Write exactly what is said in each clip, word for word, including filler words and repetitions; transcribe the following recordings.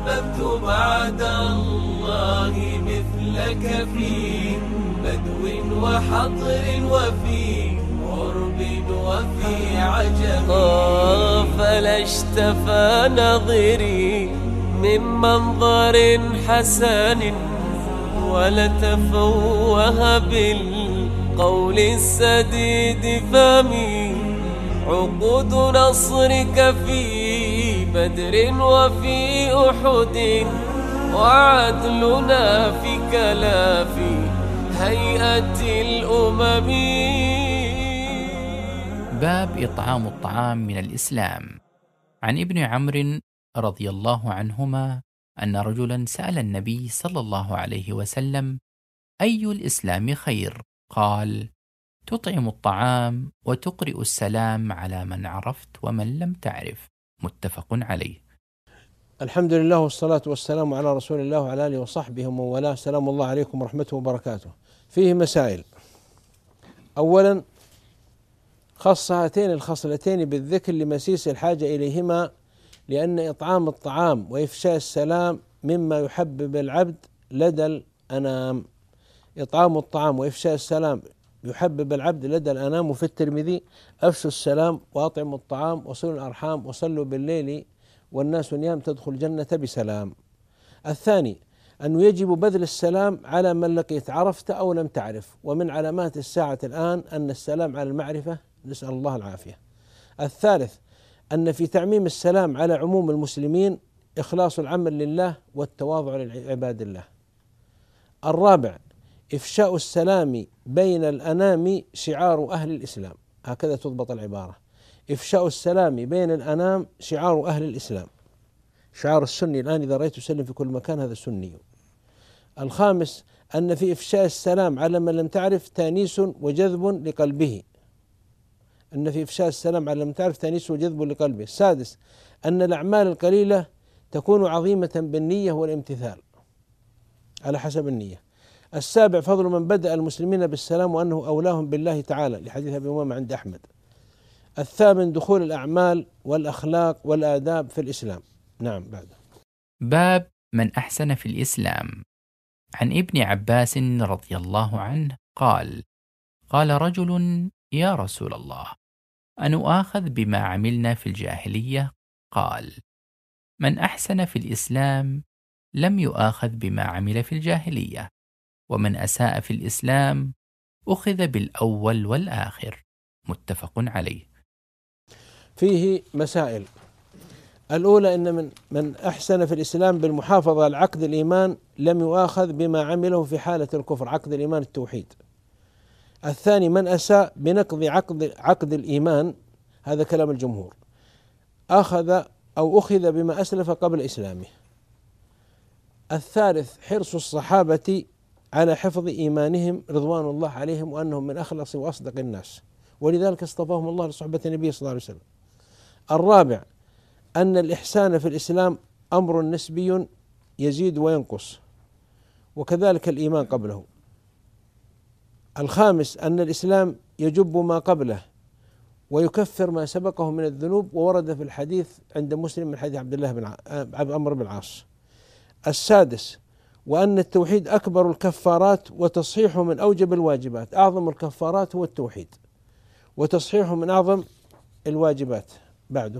أحببت بعد الله مثلك في بدو وحضر وفي قرب وفي عجب. فلا اشتفى نظري من منظر حسن ولا تفوه بالقول السديد فمي عقود نصرك في بدر وفي أحد وعدلنا فيك لا في هيئة الأمم. باب إطعام الطعام من الإسلام. عن ابن عمرو رضي الله عنهما أن رجلا سأل النبي صلى الله عليه وسلم: أي الإسلام خير؟ قال: تطعم الطعام وتقرئ السلام على من عرفت ومن لم تعرف. متفق عليه. الحمد لله والصلاة والسلام على رسول الله وعلى آله وصحبه ومن والاه. سلام الله عليكم ورحمته وبركاته. فيه مسائل. أولا، خص هاتين الخصلتين بالذكر لمسيس الحاجة إليهما، لأن إطعام الطعام وإفشاء السلام مما يحبب العبد لدى الأنام. إطعام الطعام وإفشاء السلام يحبب العبد لدى الأنام. وفي الترمذي: أفشوا السلام وأطعموا الطعام وصلوا الأرحام وصلوا بالليل والناس نيام تدخل الجنة بسلام. الثاني، أنه يجب بذل السلام على من لقيت عرفت أو لم تعرف، ومن علامات الساعة الآن أن السلام على المعرفة، نسأل الله العافية. الثالث، أن في تعميم السلام على عموم المسلمين إخلاص العمل لله والتواضع لعباد الله. الرابع، إفشاء السلام بين الأنام شعار أهل الإسلام. هكذا تضبط العبارة: إفشاء السلام بين الأنام شعار أهل الإسلام. شعار السني الآن إذا رأيت يسلم في كل مكان هذا سني. الخامس، أن في إفشاء السلام على من لم تعرف تانيس وجذب لقلبه. أن في إفشاء السلام على من لم تعرف تانيس وجذب لقلبه. السادس، أن الأعمال القليلة تكون عظيمة بالنية والامتثال على حسب النية. السابع، فضل من بدأ المسلمين بالسلام وأنه أولاهم بالله تعالى، لحديث أبي أمامة عند أحمد. الثامن، دخول الأعمال والأخلاق والآداب في الإسلام. نعم. بعد. باب من أحسن في الإسلام. عن ابن عباس رضي الله عنه قال: قال رجل: يا رسول الله، أنؤاخذ بما عملنا في الجاهلية؟ قال: من أحسن في الإسلام لم يؤاخذ بما عمل في الجاهلية، ومن أساء في الإسلام أخذ بالأول والآخر. متفق عليه. فيه مسائل. الأولى، أن من من أحسن في الإسلام بالمحافظة على عقد الإيمان لم يؤاخذ بما عمله في حالة الكفر، عقد الإيمان التوحيد. الثاني، من أساء بنقض عقد عقد الإيمان، هذا كلام الجمهور، أخذ أو أخذ بما أسلف قبل إسلامه. الثالث، حرص الصحابة على حفظ إيمانهم رضوان الله عليهم، وأنهم من أخلص وأصدق الناس، ولذلك اصطفاهم الله لصحبة النبي صلى الله عليه وسلم. الرابع، أن الإحسان في الإسلام أمر نسبي يزيد وينقص، وكذلك الإيمان قبله. الخامس، أن الإسلام يجب ما قبله ويكفر ما سبقه من الذنوب، وورد في الحديث عند مسلم من حديث عبد الله بن عمرو بن العاص. السادس، وأن التوحيد أكبر الكفارات وتصحيحه من أوجب الواجبات. أعظم الكفارات هو التوحيد، وتصحيحه من أعظم الواجبات. بعده.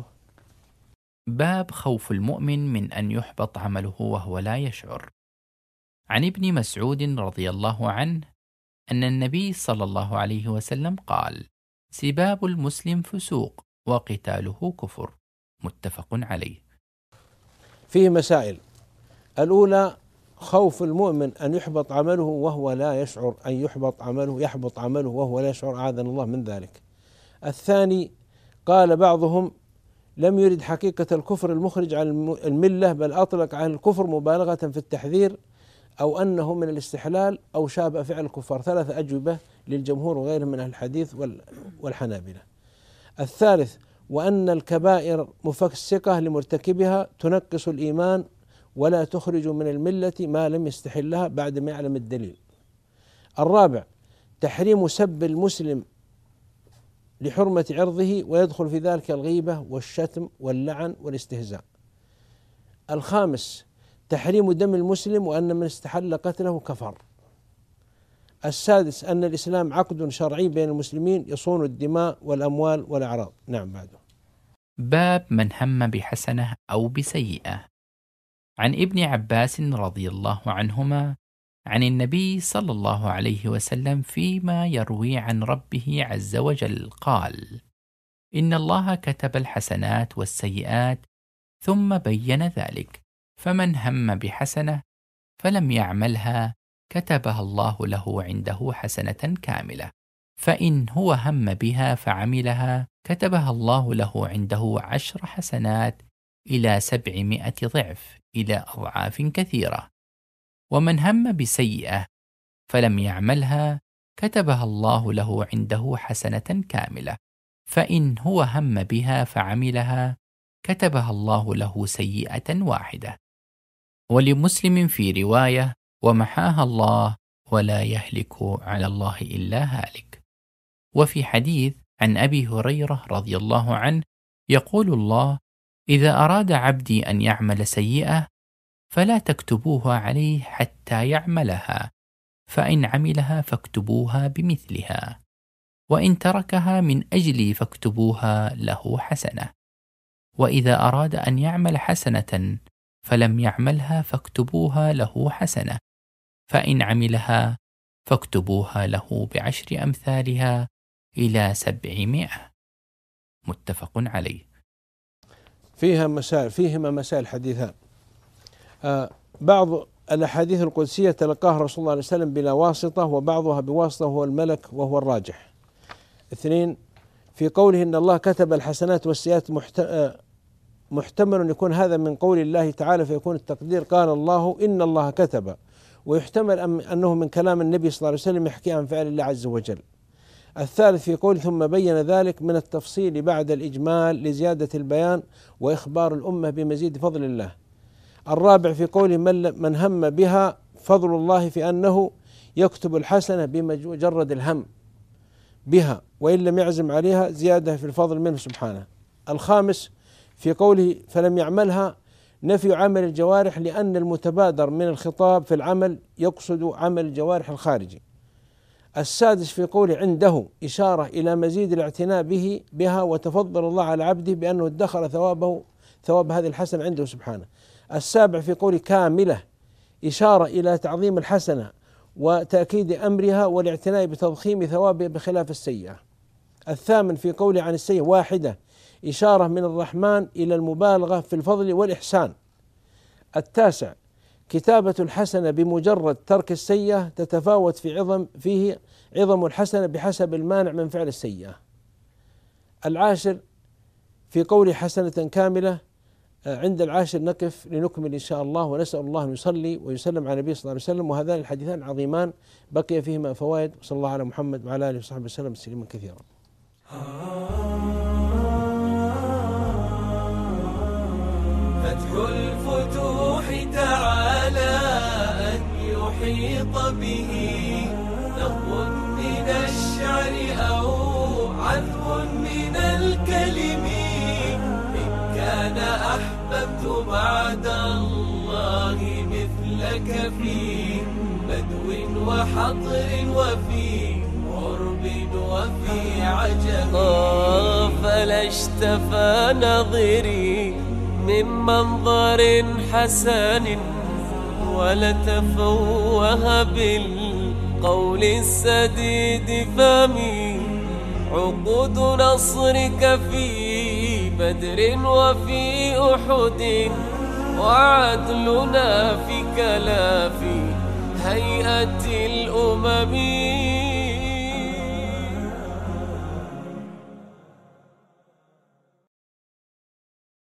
باب خوف المؤمن من أن يحبط عمله وهو لا يشعر. عن ابن مسعود رضي الله عنه أن النبي صلى الله عليه وسلم قال: سباب المسلم فسوق وقتاله كفر. متفق عليه. فيه مسائل. الأولى، خوف المؤمن أن يحبط عمله وهو لا يشعر، أن يحبط عمله يحبط عمله وهو لا يشعر، أعاذنا الله من ذلك. الثاني، قال بعضهم: لم يرد حقيقة الكفر المخرج عن الملة، بل أطلق عن الكفر مبالغة في التحذير، أو أنه من الاستحلال، أو شابه فعل الكفار. ثلاث أجوبة للجمهور وغيرهم من أهل الحديث والحنابلة. الثالث، وأن الكبائر مفسقة لمرتكبها تنقص الإيمان ولا تخرج من الملة ما لم يستحلها بعد ما يعلم الدليل. الرابع، تحريم سب المسلم لحرمة عرضه، ويدخل في ذلك الغيبة والشتم واللعن والاستهزاء. الخامس، تحريم دم المسلم وأن من استحل قتله كفر. السادس أن الإسلام عقد شرعي بين المسلمين يصون الدماء والأموال والأعراض. نعم. بعده باب من هم بحسنة أو بسيئة. عن ابن عباس رضي الله عنهما عن النبي صلى الله عليه وسلم فيما يروي عن ربه عز وجل قال: إن الله كتب الحسنات والسيئات ثم بين ذلك، فمن هم بحسنة فلم يعملها كتبها الله له عنده حسنة كاملة، فإن هو هم بها فعملها كتبها الله له عنده عشر حسنات إلى سبعمائة ضعف إلى أضعاف كثيرة. ومن هم بسيئة فلم يعملها كتبها الله له عنده حسنة كاملة، فإن هو هم بها فعملها كتبها الله له سيئة واحدة. ولمسلم في رواية: ومحاها الله ولا يهلك على الله إلا هالك. وفي حديث عن أبي هريرة رضي الله عنه يقول الله: إذا أراد عبدي أن يعمل سيئة فلا تكتبوها عليه حتى يعملها، فإن عملها فاكتبوها بمثلها، وإن تركها من أجلي فاكتبوها له حسنة. وإذا أراد أن يعمل حسنة فلم يعملها فاكتبوها له حسنة، فإن عملها فاكتبوها له بعشر أمثالها إلى سبعمائة. متفق عليه. فيها مسائل فيهما مسائل حديثان. آه بعض الأحاديث القدسية تلقاها رسول الله صلى الله عليه وسلم بلا واسطة، وبعضها بواسطة وهو الملك وهو الراجح. اثنين، في قوله إن الله كتب الحسنات والسيئات محتمل أن يكون هذا من قول الله تعالى فيكون التقدير قال الله إن الله كتب، ويحتمل أنه من كلام النبي صلى الله عليه وسلم يحكي عن فعل الله عز وجل. الثالث في قول ثم بين ذلك من التفصيل بعد الإجمال لزيادة البيان وإخبار الأمة بمزيد فضل الله. الرابع في قوله من هم بها فضل الله في أنه يكتب الحسنة بمجرد الهم بها وإن لم يعزم عليها زيادة في الفضل منه سبحانه. الخامس في قوله فلم يعملها نفي عمل الجوارح، لأن المتبادر من الخطاب في العمل يقصد عمل الجوارح الخارجي. السادس في قوله عنده إشارة إلى مزيد الاعتناء به بها وتفضل الله على عبده بأنه ادخر ثوابه ثواب هذه الحسنة عنده سبحانه. السابع في قوله كاملة إشارة إلى تعظيم الحسنة وتأكيد أمرها والاعتناء بتضخيم ثوابها بخلاف السيئة. الثامن في قوله عن السيئة واحدة إشارة من الرحمن إلى المبالغة في الفضل والإحسان. التاسع كتابة الحسنة بمجرد ترك السيئة تتفاوت في عظم فيه عظم الحسنة بحسب المانع من فعل السيئة. العاشر في قوله حسنة كاملة. عند العاشر نقف لنكمل إن شاء الله، ونسأل الله أن يصلي ويسلم على النبي صلى الله عليه وسلم. وهذان الحديثان عظيمان بقي فيهما فوائد، صلى الله على محمد وعلى آله وصحبه وسلم تسليما كثيرا. فتح الفتوح تعالى أن يحيط به نظم من الشعر أو عذب من الكلم، إن كان أحببت بعد الله مثلك في بدو وحضر وفي قرب وفي عجم. فلا اشتفى نظري من منظر حسن ولا تفوه بالقول السديد فمي عقود نصرك في بدر وفي أحد وعدلنا في كلافي هيئة الأمم.